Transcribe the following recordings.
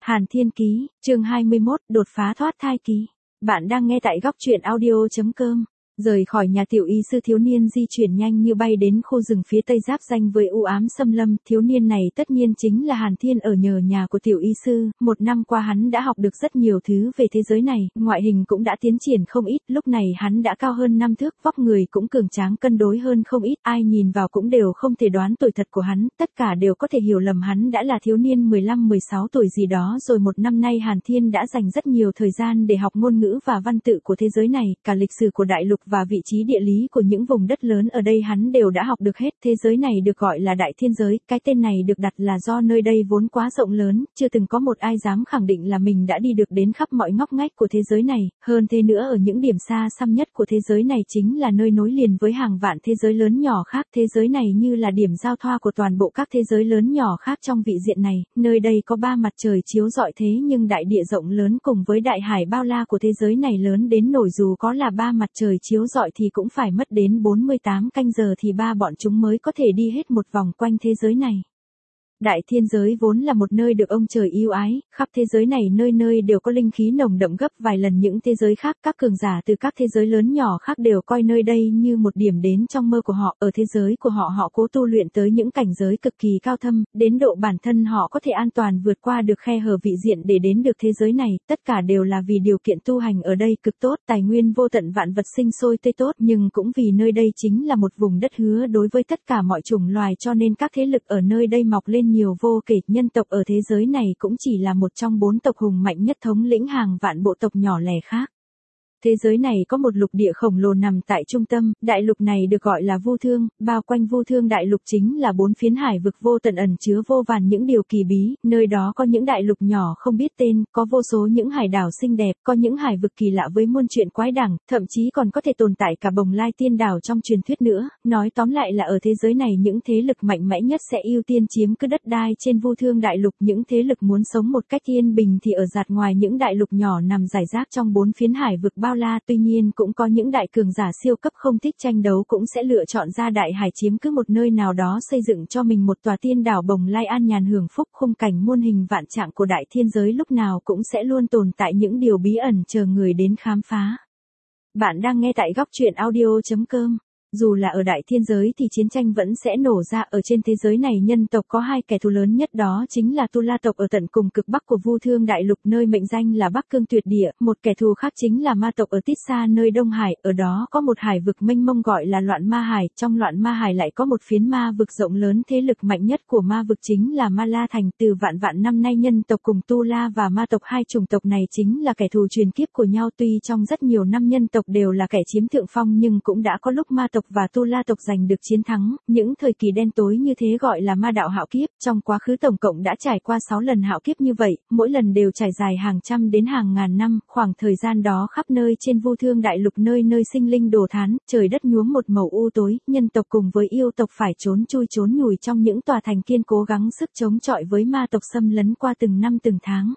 Hàn Thiên Ký, chương 21, đột phá thoát thai kỳ. Bạn đang nghe tại góc truyện audio.com. Rời khỏi nhà tiểu y sư, thiếu niên di chuyển nhanh như bay đến khu rừng phía tây giáp ranh với u ám xâm lâm. Thiếu niên này tất nhiên chính là Hàn Thiên ở nhờ nhà của tiểu y sư. Một năm qua hắn đã học được rất nhiều thứ về thế giới này, ngoại hình cũng đã tiến triển không ít. Lúc này hắn đã cao hơn 5 thước, vóc người cũng cường tráng cân đối hơn không ít. Ai nhìn vào cũng đều không thể đoán tuổi thật của hắn, tất cả đều có thể hiểu lầm hắn đã là thiếu niên 15-16 tuổi gì đó rồi. Một năm nay Hàn Thiên đã dành rất nhiều thời gian để học ngôn ngữ và văn tự của thế giới này, cả lịch sử của đại lục và vị trí địa lý của những vùng đất lớn ở đây hắn đều đã học được hết. Thế giới này được gọi là Đại Thiên Giới, cái tên này được đặt là do nơi đây vốn quá rộng lớn, chưa từng có một ai dám khẳng định là mình đã đi được đến khắp mọi ngóc ngách của thế giới này. Hơn thế nữa, ở những điểm xa xăm nhất của thế giới này chính là nơi nối liền với hàng vạn thế giới lớn nhỏ khác. Thế giới này như là điểm giao thoa của toàn bộ các thế giới lớn nhỏ khác trong vị diện này. Nơi đây có 3 mặt trời chiếu rọi, thế nhưng đại địa rộng lớn cùng với đại hải bao la của thế giới này lớn đến nổi dù có là 3 mặt trời chiếu rọi thì cũng phải mất đến 48 canh giờ thì bọn chúng mới có thể đi hết một vòng quanh thế giới này. Đại Thiên Giới vốn là một nơi được ông trời yêu ái, khắp thế giới này nơi nơi đều có linh khí nồng đậm gấp vài lần những thế giới khác. Các cường giả từ các thế giới lớn nhỏ khác đều coi nơi đây như một điểm đến trong mơ của họ. Ở thế giới của họ, họ cố tu luyện tới những cảnh giới cực kỳ cao thâm, đến độ bản thân họ có thể an toàn vượt qua được khe hở vị diện để đến được thế giới này. Tất cả đều là vì điều kiện tu hành ở đây cực tốt, tài nguyên vô tận, vạn vật sinh sôi tươi tốt, nhưng cũng vì nơi đây chính là một vùng đất hứa đối với tất cả mọi chủng loài, cho nên các thế lực ở nơi đây mọc lên nhiều vô kể. Nhân tộc ở thế giới này cũng chỉ là một trong 4 tộc hùng mạnh nhất thống lĩnh hàng vạn bộ tộc nhỏ lẻ khác. Thế giới này có một lục địa khổng lồ nằm tại trung tâm, đại lục này được gọi là Vu Thương, bao quanh Vu Thương đại lục chính là 4 phiến hải vực vô tận ẩn chứa vô vàn những điều kỳ bí, nơi đó có những đại lục nhỏ không biết tên, có vô số những hải đảo xinh đẹp, có những hải vực kỳ lạ với muôn chuyện quái đản, thậm chí còn có thể tồn tại cả Bồng Lai Tiên đảo trong truyền thuyết nữa. Nói tóm lại là ở thế giới này những thế lực mạnh mẽ nhất sẽ ưu tiên chiếm cứ đất đai trên Vu Thương đại lục, những thế lực muốn sống một cách yên bình thì ở dạt ngoài những đại lục nhỏ nằm rải rác trong 4 phiến hải vực bao la. Tuy nhiên cũng có những đại cường giả siêu cấp không thích tranh đấu cũng sẽ lựa chọn ra đại hải chiếm cứ một nơi nào đó, xây dựng cho mình một tòa tiên đảo Bồng Lai an nhàn hưởng phúc. Khung cảnh muôn hình vạn trạng của Đại Thiên Giới lúc nào cũng sẽ luôn tồn tại những điều bí ẩn chờ người đến khám phá. Bạn đang nghe tại góc truyện audio.com. Dù là ở Đại Thiên Giới thì chiến tranh vẫn sẽ nổ ra. Ở trên thế giới này nhân tộc có 2 kẻ thù lớn nhất, đó chính là Tu La tộc ở tận cùng cực bắc của Vu Thương đại lục, nơi mệnh danh là Bắc Cương tuyệt địa. Một kẻ thù khác chính là Ma tộc ở tít xa nơi Đông Hải, ở đó có một hải vực mênh mông gọi là Loạn Ma Hải. Trong Loạn Ma Hải lại có một phiến ma vực rộng lớn, thế lực mạnh nhất của ma vực chính là Ma La Thành. Từ vạn năm nay nhân tộc cùng Tu La và Ma tộc, 2 chủng tộc này chính là kẻ thù truyền kiếp của nhau. Tuy trong rất nhiều năm nhân tộc đều là kẻ chiếm thượng phong nhưng cũng đã có lúc Ma tộc và Tu La tộc giành được chiến thắng. Những thời kỳ đen tối như thế gọi là ma đạo hạo kiếp. Trong quá khứ tổng cộng đã trải qua 6 lần hạo kiếp như vậy, mỗi lần đều trải dài hàng trăm đến hàng ngàn năm. Khoảng thời gian đó khắp nơi trên Vu Thương đại lục nơi nơi sinh linh đồ thán, trời đất nhuốm một màu u tối, nhân tộc cùng với yêu tộc phải trốn chui trốn nhủi trong những tòa thành kiên cố gắng sức chống chọi với ma tộc xâm lấn qua từng năm từng tháng.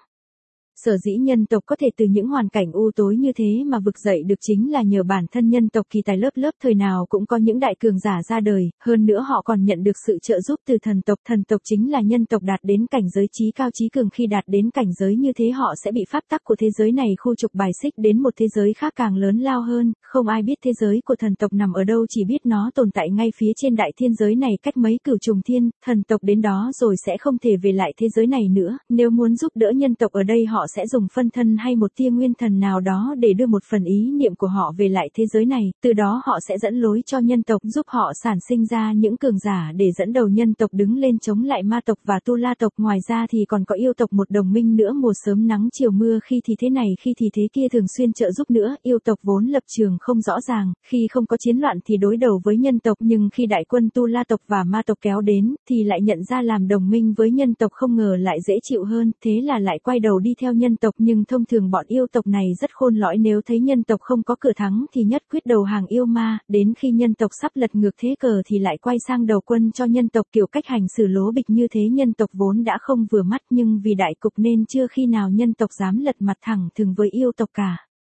Sở dĩ nhân tộc có thể từ những hoàn cảnh u tối như thế mà vực dậy được chính là nhờ bản thân nhân tộc kỳ tài lớp thời nào cũng có những đại cường giả ra đời, hơn nữa họ còn nhận được sự trợ giúp từ thần tộc. Thần tộc chính là nhân tộc đạt đến cảnh giới trí cao trí cường, khi đạt đến cảnh giới như thế họ sẽ bị pháp tắc của thế giới này khu trục bài xích đến một thế giới khác càng lớn lao hơn. Không ai biết thế giới của thần tộc nằm ở đâu, chỉ biết nó tồn tại ngay phía trên Đại Thiên Giới này cách mấy cửu trùng thiên. Thần tộc đến đó rồi sẽ không thể về lại thế giới này nữa. Nếu muốn giúp đỡ nhân tộc ở đây họ sẽ dùng phân thân hay một tia nguyên thần nào đó để đưa một phần ý niệm của họ về lại thế giới này, từ đó họ sẽ dẫn lối cho nhân tộc, giúp họ sản sinh ra những cường giả để dẫn đầu nhân tộc đứng lên chống lại Ma tộc và Tu La tộc. Ngoài ra thì còn có yêu tộc, một đồng minh nữa, mùa sớm nắng chiều mưa, khi thì thế này khi thì thế kia, thường xuyên trợ giúp nữa. Yêu tộc vốn lập trường không rõ ràng, khi không có chiến loạn thì đối đầu với nhân tộc, nhưng khi đại quân Tu La tộc và Ma tộc kéo đến thì lại nhận ra làm đồng minh với nhân tộc không ngờ lại dễ chịu hơn, thế là lại quay đầu đi theo nhân tộc. Nhưng thông thường bọn yêu tộc này rất khôn lõi, nếu thấy nhân tộc không có cửa thắng thì nhất quyết đầu hàng yêu ma, đến khi nhân tộc sắp lật ngược thế cờ thì lại quay sang đầu quân cho nhân tộc. Kiểu cách hành xử lố bịch như thế nhân tộc vốn đã không vừa mắt, nhưng vì đại cục nên chưa khi nào nhân tộc dám lật mặt thẳng thừng với yêu tộc cả.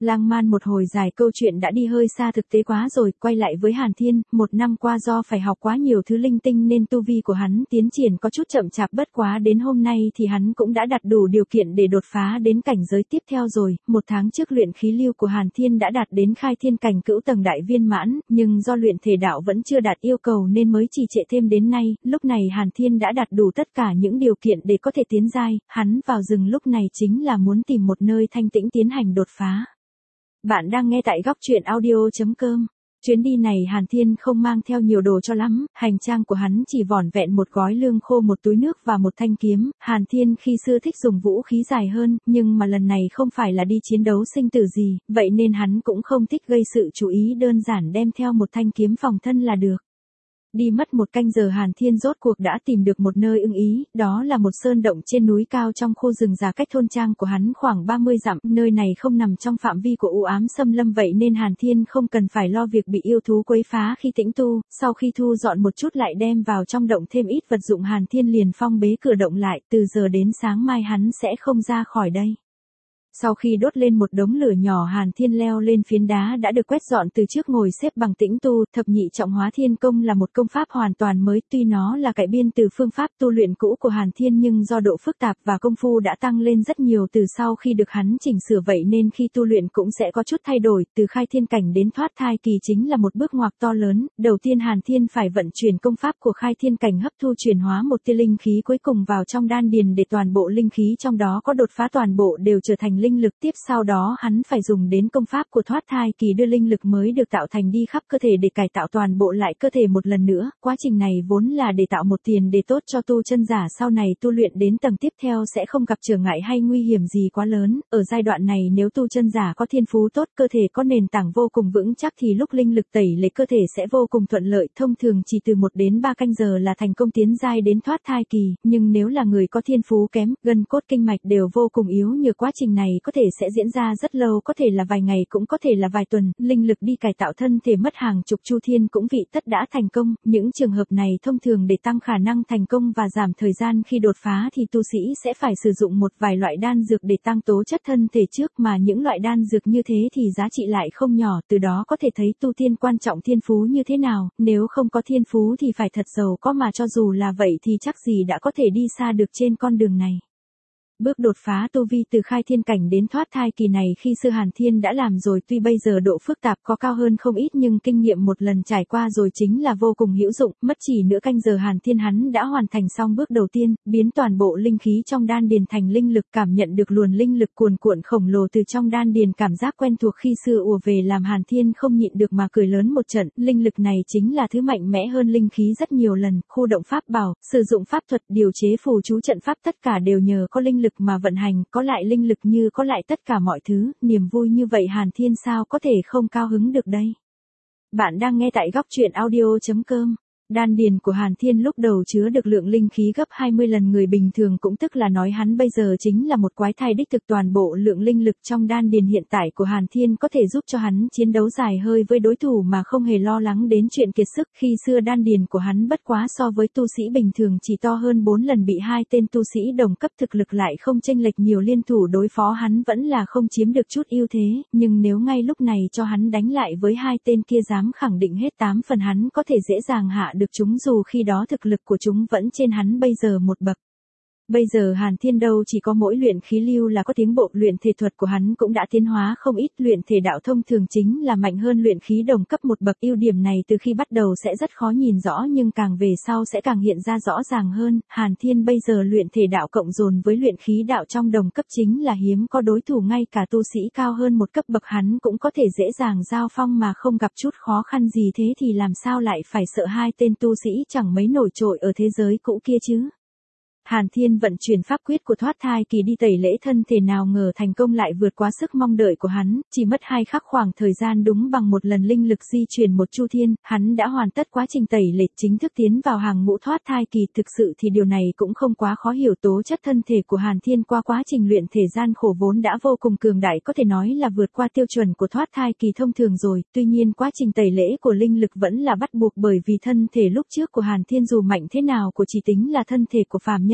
Lang man một hồi dài câu chuyện đã đi hơi xa thực tế quá rồi, quay lại với Hàn Thiên, một năm qua do phải học quá nhiều thứ linh tinh nên tu vi của hắn tiến triển có chút chậm chạp, bất quá đến hôm nay thì hắn cũng đã đạt đủ điều kiện để đột phá đến cảnh giới tiếp theo rồi. Một tháng trước luyện khí lưu của Hàn Thiên đã đạt đến khai thiên cảnh cửu tầng đại viên mãn, nhưng do luyện thể đạo vẫn chưa đạt yêu cầu nên mới trì trệ thêm đến nay. Lúc này Hàn Thiên đã đạt đủ tất cả những điều kiện để có thể tiến giai, hắn vào rừng lúc này chính là muốn tìm một nơi thanh tĩnh tiến hành đột phá. Bạn đang nghe tại góc truyện audio.com. Chuyến đi này Hàn Thiên không mang theo nhiều đồ cho lắm, hành trang của hắn chỉ vỏn vẹn một gói lương khô, một túi nước và một thanh kiếm. Hàn Thiên khi xưa thích dùng vũ khí dài hơn, nhưng mà lần này không phải là đi chiến đấu sinh tử gì, vậy nên hắn cũng không thích gây sự chú ý, đơn giản đem theo một thanh kiếm phòng thân là được. Đi mất một canh giờ Hàn Thiên rốt cuộc đã tìm được một nơi ưng ý, đó là một sơn động trên núi cao trong khu rừng già cách thôn trang của hắn khoảng 30 dặm, nơi này không nằm trong phạm vi của u ám xâm lâm vậy nên Hàn Thiên không cần phải lo việc bị yêu thú quấy phá khi tĩnh tu, sau khi thu dọn một chút lại đem vào trong động thêm ít vật dụng Hàn Thiên liền phong bế cửa động lại, từ giờ đến sáng mai hắn sẽ không ra khỏi đây. Sau khi đốt lên một đống lửa nhỏ Hàn Thiên leo lên phiến đá đã được quét dọn từ trước ngồi xếp bằng tĩnh tu. Thập nhị trọng hóa thiên công là một công pháp hoàn toàn mới, tuy nó là cải biên từ phương pháp tu luyện cũ của Hàn Thiên nhưng do độ phức tạp và công phu đã tăng lên rất nhiều từ sau khi được hắn chỉnh sửa, vậy nên khi tu luyện cũng sẽ có chút thay đổi. Từ khai thiên cảnh đến thoát thai kỳ chính là một bước ngoặt to lớn. Đầu tiên Hàn Thiên phải vận chuyển công pháp của khai thiên cảnh, hấp thu chuyển hóa một tia linh khí cuối cùng vào trong đan điền để toàn bộ linh khí trong đó có đột phá toàn bộ đều trở thành linh lực. Tiếp sau đó hắn phải dùng đến công pháp của thoát thai kỳ đưa linh lực mới được tạo thành đi khắp cơ thể để cải tạo toàn bộ lại cơ thể một lần nữa. Quá trình này vốn là để tạo một tiền đề tốt cho tu chân giả sau này tu luyện đến tầng tiếp theo sẽ không gặp trở ngại hay nguy hiểm gì quá lớn. Ở giai đoạn này nếu tu chân giả có thiên phú tốt, cơ thể có nền tảng vô cùng vững chắc thì lúc linh lực tẩy lệ cơ thể sẽ vô cùng thuận lợi, thông thường chỉ từ 1 đến 3 canh giờ là thành công tiến giai đến thoát thai kỳ, nhưng nếu là người có thiên phú kém, gân cốt kinh mạch đều vô cùng yếu nhược, quá trình này có thể sẽ diễn ra rất lâu, có thể là vài ngày cũng có thể là vài tuần, linh lực đi cải tạo thân thể mất hàng chục chu thiên cũng vị tất đã thành công. Những trường hợp này thông thường để tăng khả năng thành công và giảm thời gian khi đột phá thì tu sĩ sẽ phải sử dụng một vài loại đan dược để tăng tố chất thân thể trước, mà những loại đan dược như thế thì giá trị lại không nhỏ, từ đó có thể thấy tu tiên quan trọng thiên phú như thế nào, nếu không có thiên phú thì phải thật giàu có, mà cho dù là vậy thì chắc gì đã có thể đi xa được trên con đường này. Bước đột phá tu vi từ khai thiên cảnh đến thoát thai kỳ này khi xưa Hàn Thiên đã làm rồi, tuy bây giờ độ phức tạp có cao hơn không ít nhưng kinh nghiệm một lần trải qua rồi chính là vô cùng hữu dụng. Mất chỉ nửa canh giờ Hàn Thiên hắn đã hoàn thành xong bước đầu tiên, biến toàn bộ linh khí trong đan điền thành linh lực, cảm nhận được luồng linh lực cuồn cuộn khổng lồ từ trong đan điền, cảm giác quen thuộc khi xưa ùa về làm Hàn Thiên không nhịn được mà cười lớn một trận. Linh lực này chính là thứ mạnh mẽ hơn linh khí rất nhiều lần, khu động pháp bảo, sử dụng pháp thuật, điều chế phù chú trận pháp tất cả đều nhờ có linh lực mà vận hành, có lại linh lực như có lại tất cả mọi thứ, niềm vui như vậy Hàn Thiên sao có thể không cao hứng được đây. Bạn đang nghe tại góc truyện audio.com. Đan điền của Hàn Thiên lúc đầu chứa được lượng linh khí gấp 20 lần người bình thường, cũng tức là nói hắn bây giờ chính là một quái thai đích thực. Toàn bộ lượng linh lực trong đan điền hiện tại của Hàn Thiên có thể giúp cho hắn chiến đấu dài hơi với đối thủ mà không hề lo lắng đến chuyện kiệt sức. Khi xưa đan điền của hắn bất quá so với tu sĩ bình thường chỉ to hơn 4 lần, bị 2 tên tu sĩ đồng cấp thực lực lại không chênh lệch nhiều liên thủ đối phó hắn vẫn là không chiếm được chút ưu thế, nhưng nếu ngay lúc này cho hắn đánh lại với 2 tên kia dám khẳng định hết 8 phần hắn có thể dễ dàng hạ được chúng, dù khi đó thực lực của chúng vẫn trên hắn bây giờ một bậc. Bây giờ Hàn Thiên đâu chỉ có mỗi luyện khí lưu là có tiến bộ, luyện thể thuật của hắn cũng đã tiến hóa không ít, luyện thể đạo thông thường chính là mạnh hơn luyện khí đồng cấp một bậc. Ưu điểm này từ khi bắt đầu sẽ rất khó nhìn rõ nhưng càng về sau sẽ càng hiện ra rõ ràng hơn. Hàn Thiên bây giờ luyện thể đạo cộng dồn với luyện khí đạo trong đồng cấp chính là hiếm có đối thủ, ngay cả tu sĩ cao hơn một cấp bậc hắn cũng có thể dễ dàng giao phong mà không gặp chút khó khăn gì, thế thì làm sao lại phải sợ 2 tên tu sĩ chẳng mấy nổi trội ở thế giới cũ kia chứ. Hàn Thiên vận chuyển pháp quyết của thoát thai kỳ đi tẩy lễ thân thể, nào ngờ thành công lại vượt quá sức mong đợi của hắn, chỉ mất 2 khắc khoảng thời gian đúng bằng một lần linh lực di chuyển một chu thiên, hắn đã hoàn tất quá trình tẩy lễ, chính thức tiến vào hàng ngũ thoát thai kỳ. Thực sự thì điều này cũng không quá khó hiểu, tố chất thân thể của Hàn Thiên qua quá trình luyện thể gian khổ vốn đã vô cùng cường đại, có thể nói là vượt qua tiêu chuẩn của thoát thai kỳ thông thường rồi. Tuy nhiên quá trình tẩy lễ của linh lực vẫn là bắt buộc, bởi vì thân thể lúc trước của Hàn Thiên dù mạnh thế nào của chỉ tính là thân thể của phàm nhân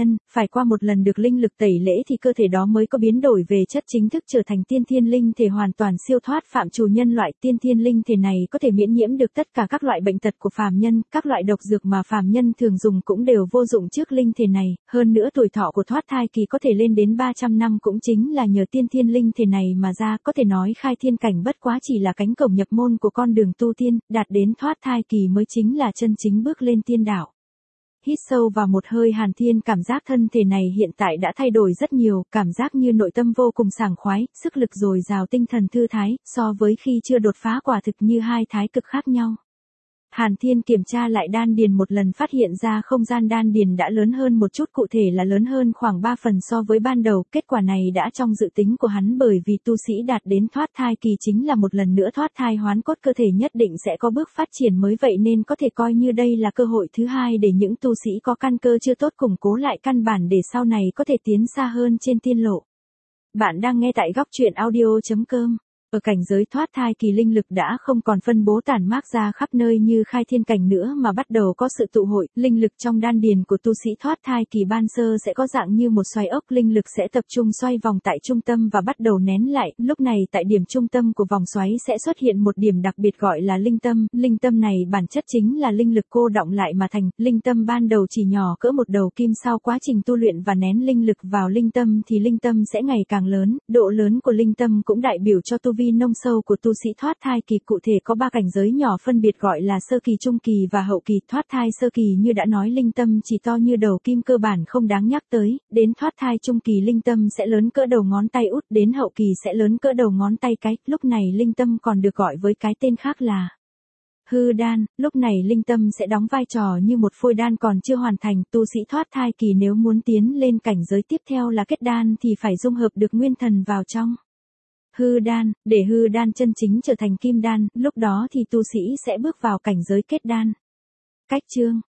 nhân, phải qua một lần được linh lực tẩy lễ thì cơ thể đó mới có biến đổi về chất chính thức trở thành tiên thiên linh thể hoàn toàn siêu thoát phạm trù nhân loại. Tiên thiên linh thể này có thể miễn nhiễm được tất cả các loại bệnh tật của phàm nhân, các loại độc dược mà phàm nhân thường dùng cũng đều vô dụng trước linh thể này, hơn nữa tuổi thọ của thoát thai kỳ có thể lên đến 300 năm cũng chính là nhờ tiên thiên linh thể này mà ra, có thể nói khai thiên cảnh bất quá chỉ là cánh cổng nhập môn của con đường tu tiên, đạt đến thoát thai kỳ mới chính là chân chính bước lên tiên đạo. Hít sâu vào một hơi, Hàn Thiên cảm giác thân thể này hiện tại đã thay đổi rất nhiều, cảm giác như nội tâm vô cùng sảng khoái, sức lực dồi dào, tinh thần thư thái, so với khi chưa đột phá quả thực như hai thái cực khác nhau. Hàn Thiên kiểm tra lại đan điền một lần, phát hiện ra không gian đan điền đã lớn hơn một chút, cụ thể là lớn hơn khoảng 3 phần so với ban đầu. Kết quả này đã trong dự tính của hắn, bởi vì tu sĩ đạt đến thoát thai kỳ chính là một lần nữa thoát thai hoán cốt, cơ thể nhất định sẽ có bước phát triển mới, vậy nên có thể coi như đây là cơ hội thứ hai để những tu sĩ có căn cơ chưa tốt củng cố lại căn bản để sau này có thể tiến xa hơn trên tiên lộ. Bạn đang nghe tại góc truyện audio.com. Ở cảnh giới thoát thai kỳ, linh lực đã không còn phân bố tản mát ra khắp nơi như khai thiên cảnh nữa mà bắt đầu có sự tụ hội. Linh lực trong đan điền của tu sĩ thoát thai kỳ ban sơ sẽ có dạng như một xoáy ốc, linh lực sẽ tập trung xoay vòng tại trung tâm và bắt đầu nén lại. Lúc này tại điểm trung tâm của vòng xoáy sẽ xuất hiện một điểm đặc biệt gọi là linh tâm. Linh tâm này bản chất chính là linh lực cô đọng lại mà thành. Linh tâm ban đầu chỉ nhỏ cỡ một đầu kim, sau quá trình tu luyện và nén linh lực vào linh tâm thì linh tâm sẽ ngày càng lớn. Độ lớn của linh tâm cũng đại biểu cho tu vi nông sâu của tu sĩ thoát thai kỳ, cụ thể có 3 cảnh giới nhỏ phân biệt gọi là sơ kỳ, trung kỳ và hậu kỳ. Thoát thai sơ kỳ như đã nói, linh tâm chỉ to như đầu kim, cơ bản không đáng nhắc tới. Đến thoát thai trung kỳ, linh tâm sẽ lớn cỡ đầu ngón tay út, đến hậu kỳ sẽ lớn cỡ đầu ngón tay cái. Lúc này linh tâm còn được gọi với cái tên khác là hư đan. Lúc này linh tâm sẽ đóng vai trò như một phôi đan còn chưa hoàn thành. Tu sĩ thoát thai kỳ nếu muốn tiến lên cảnh giới tiếp theo là kết đan thì phải dung hợp được nguyên thần vào trong hư đan, để hư đan chân chính trở thành kim đan, lúc đó thì tu sĩ sẽ bước vào cảnh giới kết đan. Cách chương